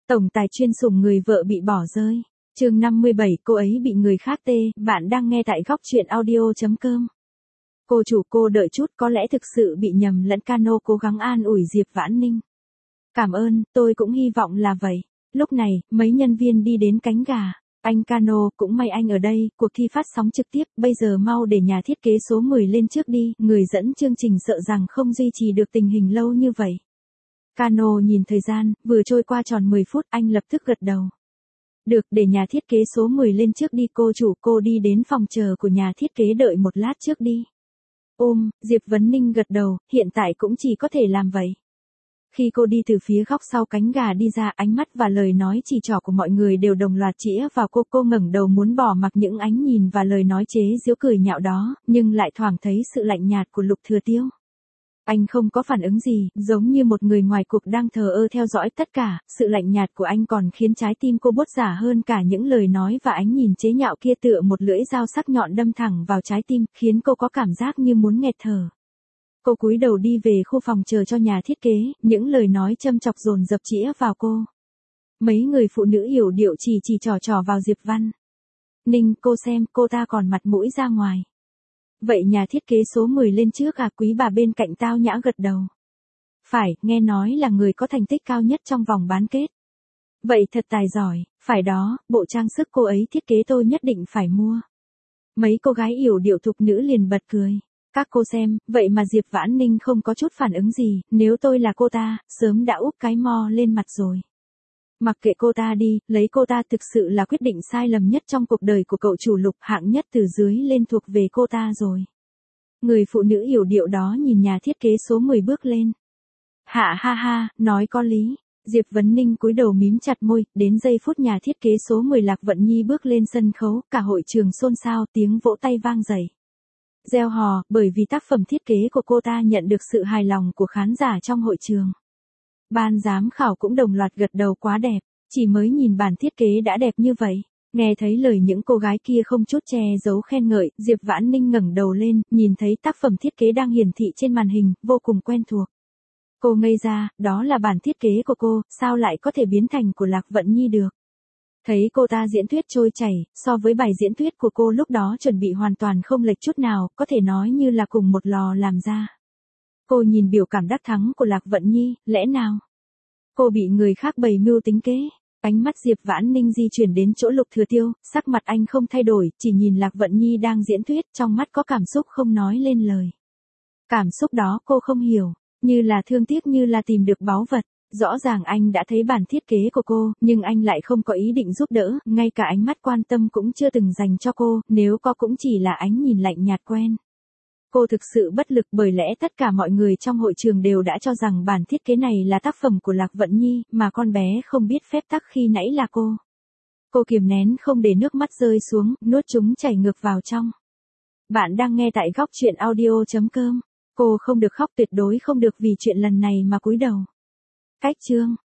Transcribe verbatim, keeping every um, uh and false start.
Tổng tài chuyên sủng người vợ bị bỏ rơi. Chương năm mươi bảy, cô ấy bị người khác tê, bạn đang nghe tại góc truyện audio chấm com. Cô chủ, cô đợi chút, có lẽ thực sự bị nhầm lẫn. Cano cố gắng an ủi Diệp Vãn Ninh. Cảm ơn, tôi cũng hy vọng là vậy. Lúc này, mấy nhân viên đi đến cánh gà. Anh Cano, cũng may anh ở đây, cuộc thi phát sóng trực tiếp, bây giờ mau để nhà thiết kế số mười lên trước đi. Người dẫn chương trình sợ rằng không duy trì được tình hình lâu như vậy. Cano nhìn thời gian, vừa trôi qua tròn mười phút, anh lập tức gật đầu. Được, để nhà thiết kế số mười lên trước đi. Cô chủ, cô đi đến phòng chờ của nhà thiết kế đợi một lát trước đi. Ôm, Diệp Vấn Ninh gật đầu, hiện tại cũng chỉ có thể làm vậy. Khi cô đi từ phía góc sau cánh gà đi ra, ánh mắt và lời nói chỉ trỏ của mọi người đều đồng loạt chĩa vào cô. Cô ngẩng đầu muốn bỏ mặc những ánh nhìn và lời nói chế giễu cười nhạo đó, nhưng lại thoảng thấy sự lạnh nhạt của Lục Thừa Tiêu. Anh không có phản ứng gì, giống như một người ngoài cuộc đang thờ ơ theo dõi tất cả. Sự lạnh nhạt của anh còn khiến trái tim cô buốt rả hơn cả những lời nói và ánh nhìn chế nhạo kia, tựa một lưỡi dao sắc nhọn đâm thẳng vào trái tim, khiến cô có cảm giác như muốn nghẹt thở. Cô cúi đầu đi về khu phòng chờ cho nhà thiết kế, những lời nói châm chọc dồn dập chĩa vào cô. Mấy người phụ nữ hiểu điệu chỉ chỉ trò trò vào Diệp Văn Ninh, cô xem, cô ta còn mặt mũi ra ngoài. Vậy nhà thiết kế số mười lên trước à? Quý bà bên cạnh tao nhã gật đầu. Phải, nghe nói là người có thành tích cao nhất trong vòng bán kết. Vậy thật tài giỏi, phải đó, bộ trang sức cô ấy thiết kế tôi nhất định phải mua. Mấy cô gái yểu điệu thục nữ liền bật cười. Các cô xem, vậy mà Diệp Vãn Ninh không có chút phản ứng gì, nếu tôi là cô ta, sớm đã úp cái mo lên mặt rồi. Mặc kệ cô ta đi, lấy cô ta thực sự là quyết định sai lầm nhất trong cuộc đời của cậu chủ Lục, hạng nhất từ dưới lên thuộc về cô ta rồi. Người phụ nữ yểu điệu đó nhìn nhà thiết kế số mười bước lên. Hạ ha ha, nói có lý. Diệp Vấn Ninh cúi đầu mím chặt môi, đến giây phút nhà thiết kế số mười Lạc Vận Nhi bước lên sân khấu, cả hội trường xôn xao, tiếng vỗ tay vang dậy. Reo hò, bởi vì tác phẩm thiết kế của cô ta nhận được sự hài lòng của khán giả trong hội trường. Ban giám khảo cũng đồng loạt gật đầu, quá đẹp, chỉ mới nhìn bản thiết kế đã đẹp như vậy. Nghe thấy lời những cô gái kia không chút che giấu khen ngợi, Diệp Vãn Ninh ngẩng đầu lên, nhìn thấy tác phẩm thiết kế đang hiển thị trên màn hình, vô cùng quen thuộc. Cô ngây ra, đó là bản thiết kế của cô, sao lại có thể biến thành của Lạc Vận Nhi được? Thấy cô ta diễn thuyết trôi chảy, so với bài diễn thuyết của cô lúc đó chuẩn bị hoàn toàn không lệch chút nào, có thể nói như là cùng một lò làm ra. Cô nhìn biểu cảm đắc thắng của Lạc Vận Nhi, lẽ nào cô bị người khác bày mưu tính kế? Ánh mắt Diệp Vãn Ninh di chuyển đến chỗ Lục Thừa Tiêu, sắc mặt anh không thay đổi, chỉ nhìn Lạc Vận Nhi đang diễn thuyết, trong mắt có cảm xúc không nói lên lời. Cảm xúc đó cô không hiểu, như là thương tiếc, như là tìm được báu vật. Rõ ràng anh đã thấy bản thiết kế của cô, nhưng anh lại không có ý định giúp đỡ, ngay cả ánh mắt quan tâm cũng chưa từng dành cho cô, nếu có cũng chỉ là ánh nhìn lạnh nhạt quen. Cô thực sự bất lực, bởi lẽ tất cả mọi người trong hội trường đều đã cho rằng bản thiết kế này là tác phẩm của Lạc Vận Nhi, mà con bé không biết phép tắc khi nãy là cô. Cô kiềm nén không để nước mắt rơi xuống, nuốt chúng chảy ngược vào trong. Bạn đang nghe tại góc truyện audio chấm com. Cô không được khóc, tuyệt đối không được vì chuyện lần này mà cúi đầu. Cách chương